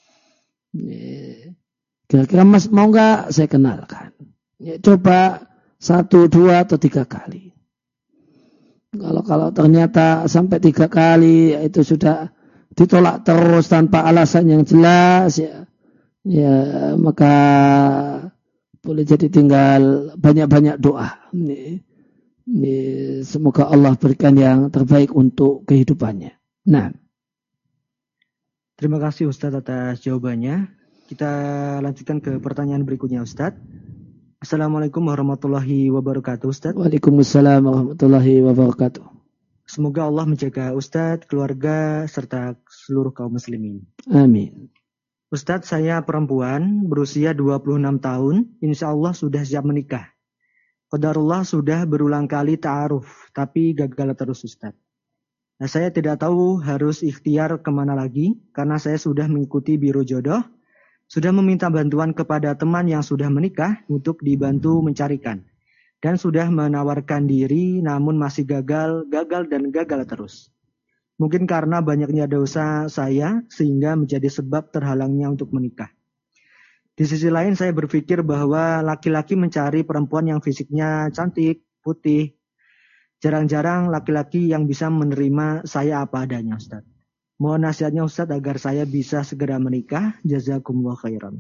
Kira-kira mas mau nggak saya kenalkan? Ya, coba satu, dua atau tiga kali. Kalau kalau ternyata sampai tiga kali ya itu sudah ditolak terus tanpa alasan yang jelas ya, ya maka boleh jadi tinggal banyak-banyak doa. Nih. Semoga Allah berikan yang terbaik untuk kehidupannya. Nah,
terima kasih Ustadz atas jawabannya. Kita lanjutkan ke pertanyaan berikutnya Ustadz. Assalamualaikum warahmatullahi wabarakatuh Ustadz.
Waalaikumsalam warahmatullahi wabarakatuh.
Semoga Allah menjaga Ustadz, keluarga, serta seluruh kaum muslimin.
Amin.
Ustadz, saya perempuan berusia dua puluh enam tahun, insya Allah sudah siap menikah. Qadarullah sudah berulang kali ta'aruf, tapi gagal terus Ustadz. Nah, saya tidak tahu harus ikhtiar kemana lagi, karena saya sudah mengikuti biro jodoh, sudah meminta bantuan kepada teman yang sudah menikah untuk dibantu mencarikan, dan sudah menawarkan diri, namun masih gagal, gagal dan gagal terus. Mungkin karena banyaknya dosa saya, sehingga menjadi sebab terhalangnya untuk menikah. Di sisi lain saya berpikir bahwa laki-laki mencari perempuan yang fisiknya cantik, putih. Jarang-jarang laki-laki yang bisa menerima saya apa adanya Ustaz. Mohon nasihatnya Ustaz agar saya bisa segera menikah. Jazakumullah khairan.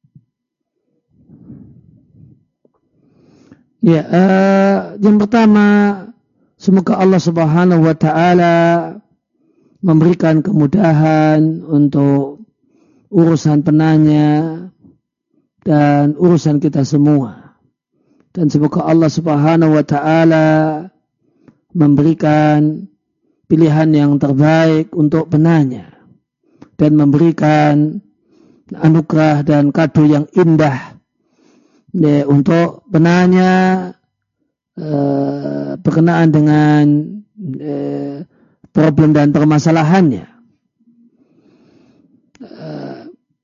Ya, uh, yang pertama semoga Allah Subhanahu wa taala memberikan kemudahan untuk urusan penanya dan urusan kita semua. Dan semoga Allah Subhanahu wa taala memberikan pilihan yang terbaik untuk penanya dan memberikan anugerah dan kado yang indah ya, untuk penanya eh, berkenaan dengan eh, problem dan permasalahannya. Eh,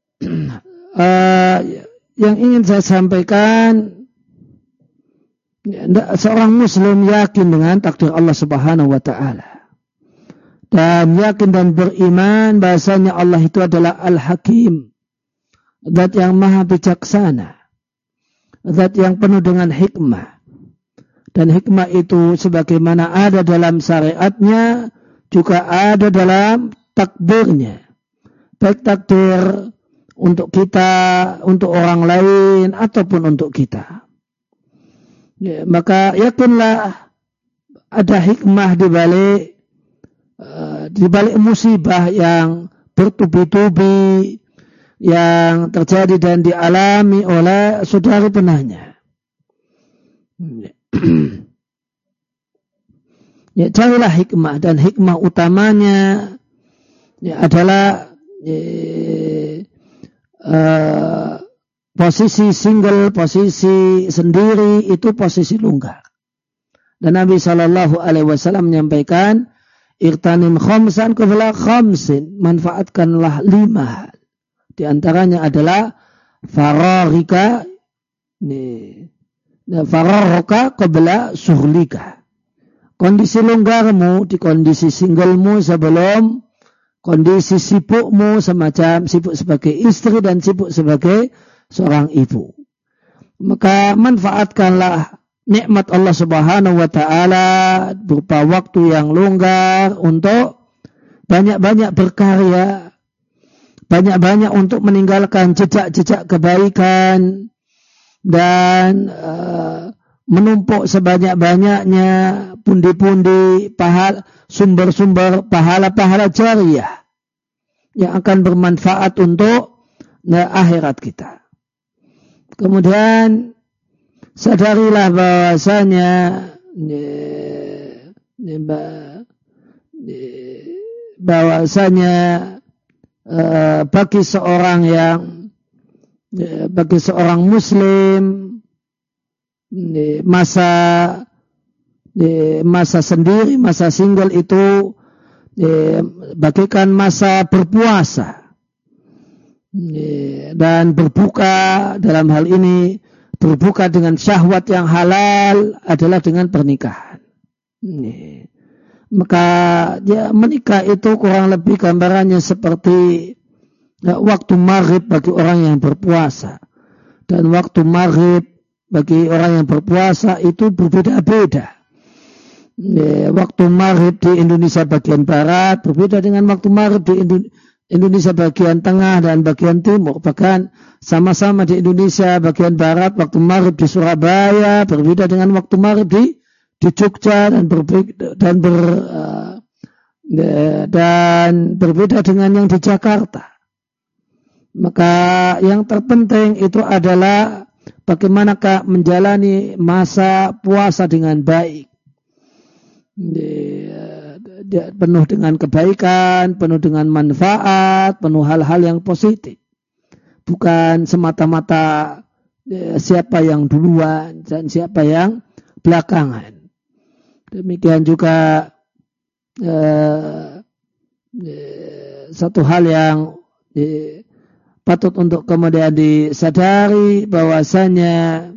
eh, yang ingin saya sampaikan, seorang muslim yakin dengan takdir Allah Subhanahu wa taala. Dan yakin dan beriman bahasanya Allah itu adalah Al-Hakim. Zat yang maha bijaksana. Zat yang penuh dengan hikmah. Dan hikmah itu sebagaimana ada dalam syariatnya, juga ada dalam takdirnya. Baik takdir untuk kita, untuk orang lain, ataupun untuk kita. Ya, maka yakinlah ada hikmah di balik uh, di balik musibah yang bertubi-tubi yang terjadi dan dialami oleh saudari penanya. Ya, carilah hikmah, dan hikmah utamanya ya, adalah ya, uh, posisi single, posisi sendiri itu posisi longgar. Dan Nabi shallallahu alaihi wasallam menyampaikan, irtanim khamsan qabla khamsin, manfaatkanlah lima. Di antaranya adalah fararika, nih, fararika qabla suhlika. Kondisi longgarmu di kondisi singlemu sebelum kondisi sibukmu, semacam sibuk sebagai istri dan sibuk sebagai seorang ibu. Maka manfaatkanlah nikmat Allah Subhanahu wa taala berupa waktu yang longgar untuk banyak-banyak berkarya banyak-banyak untuk meninggalkan jejak-jejak kebaikan dan uh, menumpuk sebanyak-banyaknya pundi-pundi pahala, sumber-sumber pahala-pahala jariyah yang akan bermanfaat untuk nah, akhirat kita. Kemudian sadarilah bahwasanya bahwasanya uh, bagi seorang yang bagi seorang muslim masa masa sendiri, masa single itu bagaikan masa berpuasa dan berbuka. Dalam hal ini berbuka dengan syahwat yang halal adalah dengan pernikahan. Maka ya, menikah itu kurang lebih gambarannya seperti ya, waktu maghrib bagi orang yang berpuasa, dan waktu maghrib bagi orang yang berpuasa itu berbeda-beda. Ya, waktu maghrib di Indonesia bagian barat berbeda dengan waktu maghrib di Indonesia bagian tengah dan bagian timur. Bahkan sama-sama di Indonesia bagian barat, waktu maghrib di Surabaya berbeda dengan waktu maghrib di di Jogja dan berbeda dan ber uh, dan berbeda dengan yang di Jakarta. Maka yang terpenting itu adalah bagaimanakah menjalani masa puasa dengan baik, penuh dengan kebaikan, penuh dengan manfaat, penuh hal-hal yang positif. Bukan semata-mata siapa yang duluan dan siapa yang belakangan. Demikian juga eh, eh, satu hal yang eh, patut untuk kemudian disadari bahwasanya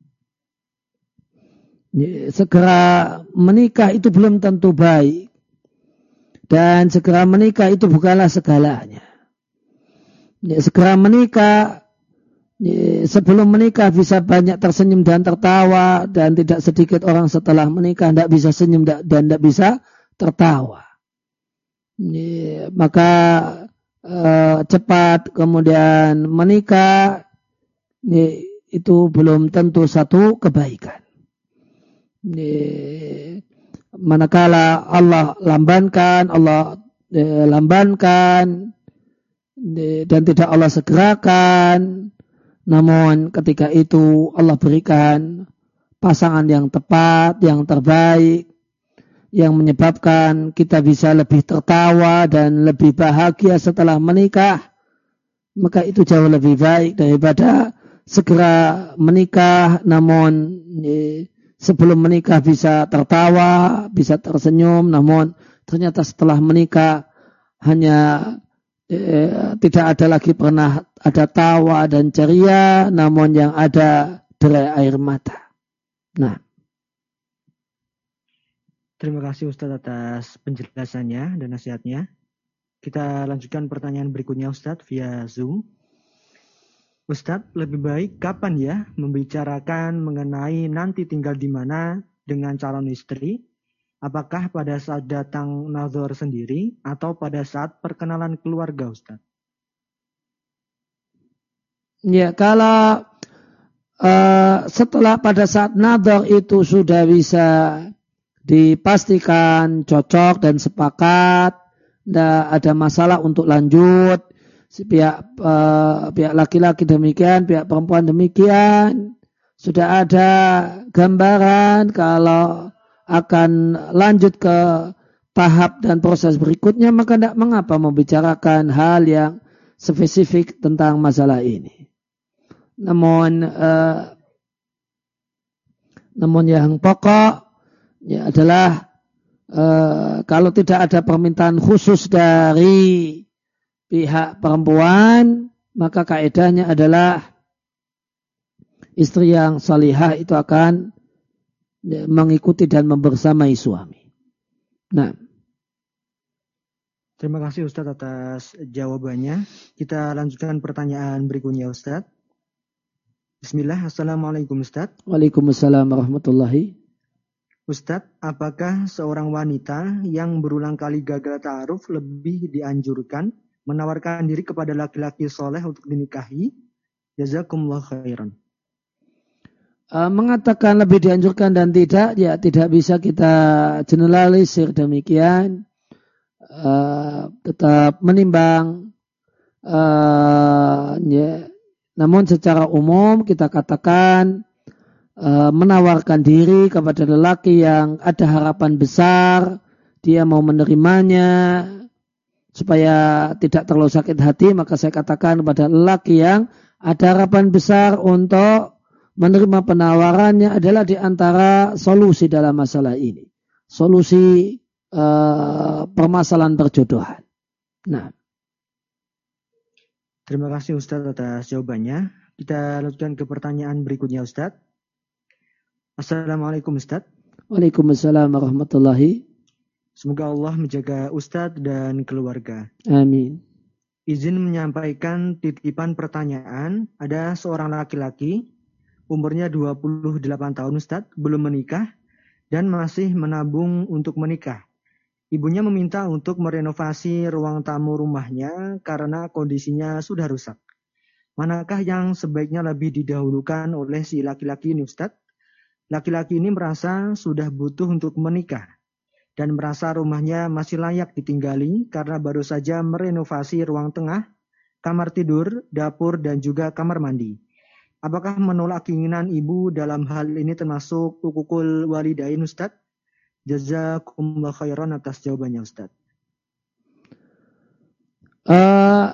ya, segera menikah itu belum tentu baik, dan segera menikah itu bukanlah segalanya. Ya, segera menikah, ya, sebelum menikah bisa banyak tersenyum dan tertawa, dan tidak sedikit orang setelah menikah tidak bisa senyum dan tidak bisa tertawa. Ya, maka Uh, cepat kemudian menikah ini, itu belum tentu satu kebaikan. Ini, manakala Allah lambankan, Allah eh, lambankan ini, dan tidak Allah segerakan, namun ketika itu Allah berikan pasangan yang tepat, yang terbaik, yang menyebabkan kita bisa lebih tertawa dan lebih bahagia setelah menikah, maka itu jauh lebih baik daripada segera menikah namun eh, sebelum menikah bisa tertawa, bisa tersenyum, namun ternyata setelah menikah hanya eh, tidak ada lagi pernah ada tawa dan ceria, namun yang ada derai air mata. Nah,
terima kasih Ustadz atas penjelasannya dan nasihatnya. Kita lanjutkan pertanyaan berikutnya Ustadz via Zoom. Ustadz, lebih baik kapan ya membicarakan mengenai nanti tinggal di mana dengan calon istri? Apakah pada saat datang nazar sendiri atau pada saat perkenalan keluarga Ustadz?
Ya, kalau uh, setelah pada saat nazar itu sudah bisa dipastikan cocok dan sepakat, tidak ada masalah untuk lanjut, si pihak uh, pihak laki-laki demikian, pihak perempuan demikian, sudah ada gambaran kalau akan lanjut ke tahap dan proses berikutnya, maka tidak mengapa membicarakan hal yang spesifik tentang masalah ini. Namun uh, namun yang pokok ya adalah e, kalau tidak ada permintaan khusus dari pihak perempuan, maka kaedahnya adalah istri yang salihah itu akan ya, mengikuti dan membersamai suami. Nah,
terima kasih Ustadz atas jawabannya. Kita lanjutkan pertanyaan berikutnya Ustadz. Bismillah, Assalamualaikum Ustadz.
Waalaikumsalam warahmatullahi.
Ustadz, apakah seorang wanita yang berulang kali gagal ta'aruf lebih dianjurkan menawarkan diri kepada laki-laki soleh untuk dinikahi? Jazakumullah khairan.
Uh, mengatakan lebih dianjurkan dan tidak, ya tidak bisa kita generalisir demikian. Uh, tetap menimbang. Uh, ya. Namun secara umum kita katakan uh, menawarkan diri kepada lelaki yang ada harapan besar, dia mau menerimanya supaya tidak terlalu sakit hati, maka saya katakan kepada lelaki yang ada harapan besar untuk menerima penawarannya adalah di antara solusi dalam masalah ini. Solusi uh, permasalahan perjodohan. Nah.
Terima kasih Ustadz atas jawabannya. Kita lanjutkan ke pertanyaan berikutnya Ustadz. Assalamualaikum Ustadz.
Waalaikumsalam warahmatullahi.
Semoga Allah menjaga Ustadz dan keluarga.
Amin.
Izin menyampaikan titipan pertanyaan. Ada seorang laki-laki, umurnya dua puluh delapan tahun Ustadz, belum menikah dan masih menabung untuk menikah. Ibunya meminta untuk merenovasi ruang tamu rumahnya karena kondisinya sudah rusak. Manakah yang sebaiknya lebih didahulukan oleh si laki-laki ini Ustadz? Laki-laki ini merasa sudah butuh untuk menikah dan merasa rumahnya masih layak ditinggali karena baru saja merenovasi ruang tengah, kamar tidur, dapur, dan juga kamar mandi. Apakah menolak keinginan ibu dalam hal ini termasuk hukukul walidain Ustadz? Jazakumullah khairan atas jawabannya Ustaz.
Uh,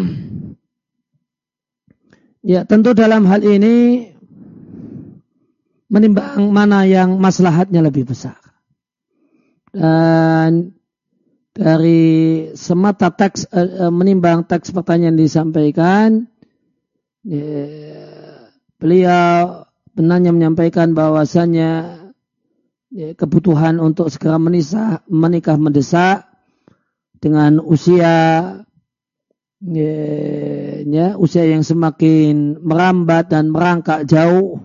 ya tentu dalam hal ini menimbang mana yang maslahatnya lebih besar. Dan dari semata teks uh, menimbang teks pertanyaan disampaikan, ya, beliau penanya menyampaikan bahwasanya ya, kebutuhan untuk segera menisah, menikah mendesak dengan usia ya, ya, usia yang semakin merambat dan merangkak jauh,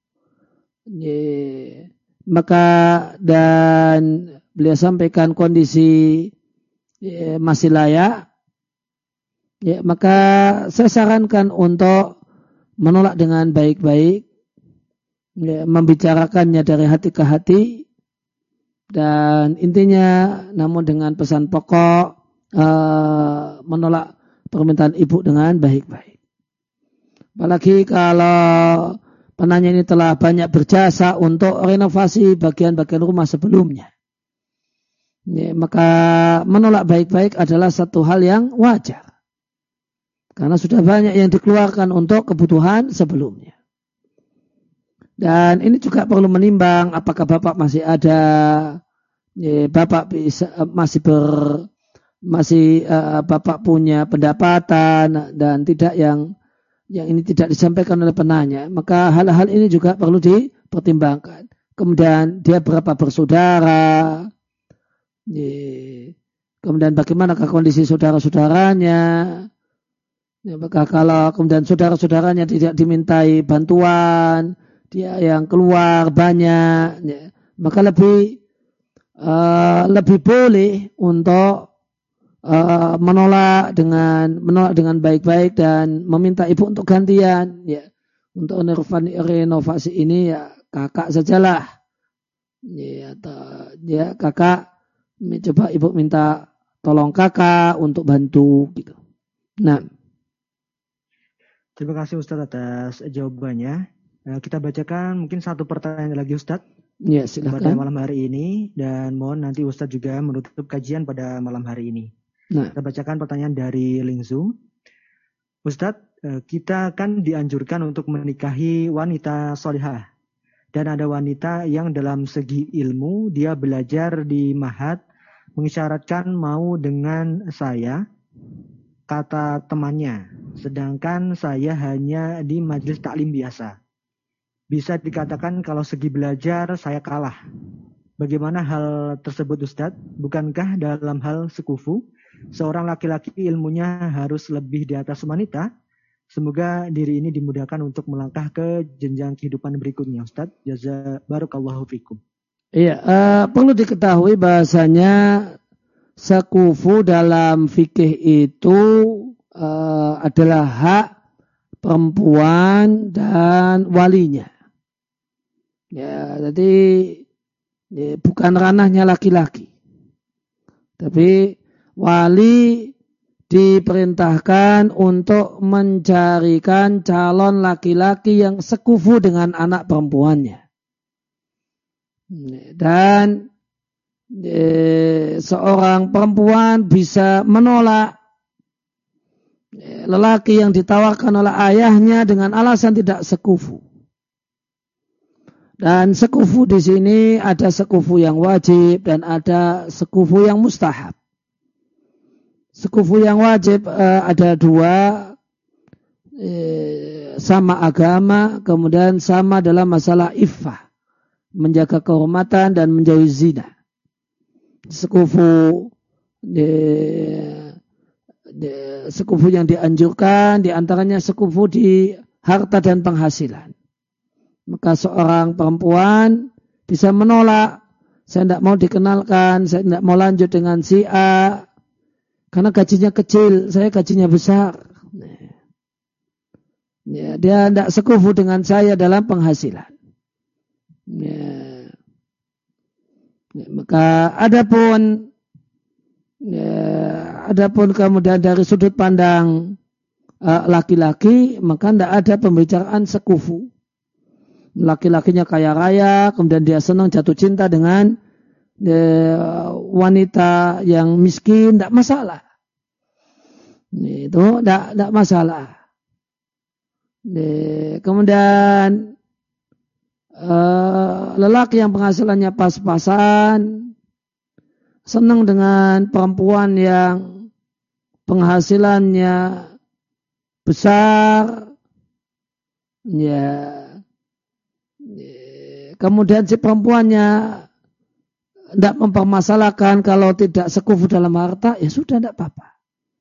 ya, maka dan beliau sampaikan kondisi ya, masih layak, ya, maka saya sarankan untuk menolak dengan baik-baik. Ya, membicarakannya dari hati ke hati dan intinya namun dengan pesan pokok uh, menolak permintaan ibu dengan baik-baik. Apalagi kalau penanya ini telah banyak berjasa untuk renovasi bagian-bagian rumah sebelumnya, ya, maka menolak baik-baik adalah satu hal yang wajar karena sudah banyak yang dikeluarkan untuk kebutuhan sebelumnya. Dan ini juga perlu menimbang apakah bapak masih ada, ya, bapak bisa masih ber masih uh, bapak punya pendapatan dan tidak yang yang ini tidak disampaikan oleh penanya, maka hal-hal ini juga perlu dipertimbangkan. Kemudian dia berapa bersaudara, ya, kemudian bagaimanakah kondisi saudara-saudaranya. Ya, maka kalau kemudian saudara-saudaranya tidak dimintai bantuan, dia yang keluar banyak, ya, maka lebih uh, lebih boleh untuk uh, menolak dengan menolak dengan baik-baik dan meminta ibu untuk gantian, ya, untuk renovasi ini ya kakak sajalah, ya, atau, ya kakak coba ibu minta tolong kakak untuk bantu gitu. Nah,
terima kasih Ustaz atas jawabannya. Nah, kita bacakan mungkin satu pertanyaan lagi Ustadz
ya, silakan.
Pada malam hari ini dan mohon nanti Ustadz juga menutup kajian pada malam hari ini.
Nah.
Kita bacakan pertanyaan dari link Zoom. Ustadz, kita kan dianjurkan untuk menikahi wanita solihah dan ada wanita yang dalam segi ilmu dia belajar di Mahat mengisyaratkan mau dengan saya kata temannya, sedangkan saya hanya di majelis taklim biasa. Bisa dikatakan kalau segi belajar saya kalah. Bagaimana hal tersebut Ustadz? Bukankah dalam hal sekufu, seorang laki-laki ilmunya harus lebih di atas wanita? Semoga diri ini dimudahkan untuk melangkah ke jenjang kehidupan berikutnya Ustadz. Jaza barakallahu fikum.
Iya, uh, perlu diketahui bahasanya sekufu dalam fikih itu uh, adalah hak perempuan dan walinya. Ya, jadi ya, bukan ranahnya laki-laki. Tapi wali diperintahkan untuk mencarikan calon laki-laki yang sekufu dengan anak perempuannya. Dan eh, seorang perempuan bisa menolak eh, lelaki yang ditawarkan oleh ayahnya dengan alasan tidak sekufu. Dan sekufu di sini ada sekufu yang wajib dan ada sekufu yang mustahab. Sekufu yang wajib eh, ada dua, eh, sama agama, kemudian sama dalam masalah iffah, menjaga kehormatan dan menjauhi zina. Sekufu de, de, sekufu yang dianjurkan diantaranya sekufu di harta dan penghasilan. Maka seorang perempuan bisa menolak, saya tidak mau dikenalkan, saya tidak mau lanjut dengan si A karena gajinya kecil, saya gajinya besar. Ya, dia tidak sekufu dengan saya dalam penghasilan. Ya. Ya, maka adapun ya, adapun kemudian dari sudut pandang uh, laki-laki, maka tidak ada pembicaraan sekufu. Laki-lakinya kaya raya, kemudian dia senang jatuh cinta dengan uh, wanita yang miskin, tidak masalah. Itu tidak tidak masalah. Ya, kemudian Uh, lelaki yang penghasilannya pas-pasan senang dengan perempuan yang penghasilannya besar, ya, ya. Kemudian si perempuannya tidak mempermasalahkan kalau tidak sekufu dalam harta, ya sudah tidak apa-apa.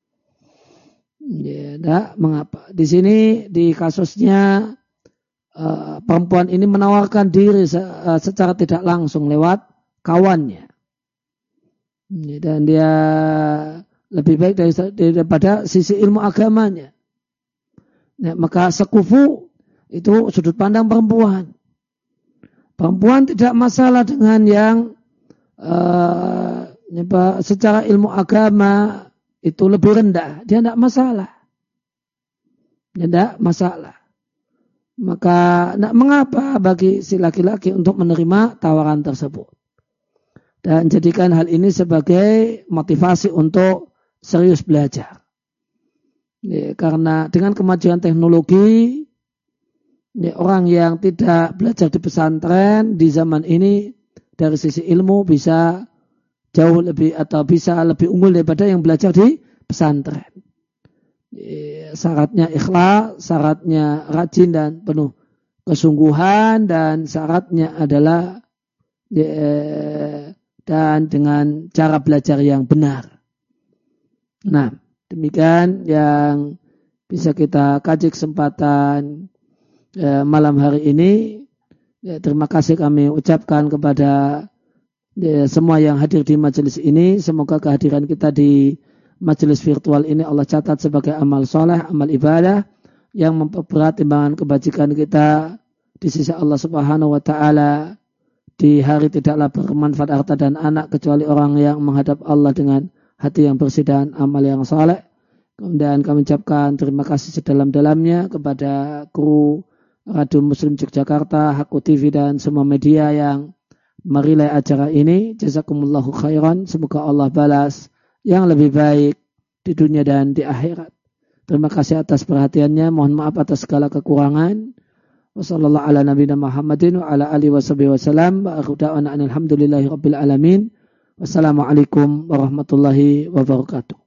Ya, tidak mengapa. Di sini di kasusnya Uh, perempuan ini menawarkan diri se uh, secara tidak langsung lewat kawannya, dan dia lebih baik dari, daripada sisi ilmu agamanya. Ya, maka sekufu itu sudut pandang perempuan. Perempuan tidak masalah dengan yang uh, secara ilmu agama itu lebih rendah, dia tidak masalah, dia tidak masalah. Maka tidak mengapa bagi si laki-laki untuk menerima tawaran tersebut. Dan jadikan hal ini sebagai motivasi untuk serius belajar. Ya, karena dengan kemajuan teknologi, ya, orang yang tidak belajar di pesantren di zaman ini dari sisi ilmu bisa jauh lebih atau bisa lebih unggul daripada yang belajar di pesantren. Syaratnya ikhlas, syaratnya rajin dan penuh kesungguhan, dan syaratnya adalah dan dengan cara belajar yang benar. Nah, demikian yang bisa kita kaji kesempatan eh, malam hari ini. Ya, terima kasih kami ucapkan kepada ya, semua yang hadir di majelis ini. Semoga kehadiran kita di majelis virtual ini Allah catat sebagai amal soleh, amal ibadah yang memperberat timbangan kebajikan kita di sisi Allah Subhanahu wa Ta'ala. Di hari tidaklah bermanfaat harta dan anak kecuali orang yang menghadap Allah dengan hati yang bersih dan amal yang soleh. Kemudian kami ucapkan terima kasih sedalam-dalamnya kepada kru Radio Muslim Yogyakarta, Haku T V dan semua media yang merilai acara ini. Jazakumullahu khairan. Semoga Allah balas yang lebih baik di dunia dan di akhirat. Terima kasih atas perhatiannya. Mohon maaf atas segala kekurangan. Wassallallahu ala nabiyina Muhammadin wa ala alihi washabihi wasallam. Wa akhiru da'wana alhamdulillahi rabbil alamin. Wassalamualaikum warahmatullahi wabarakatuh.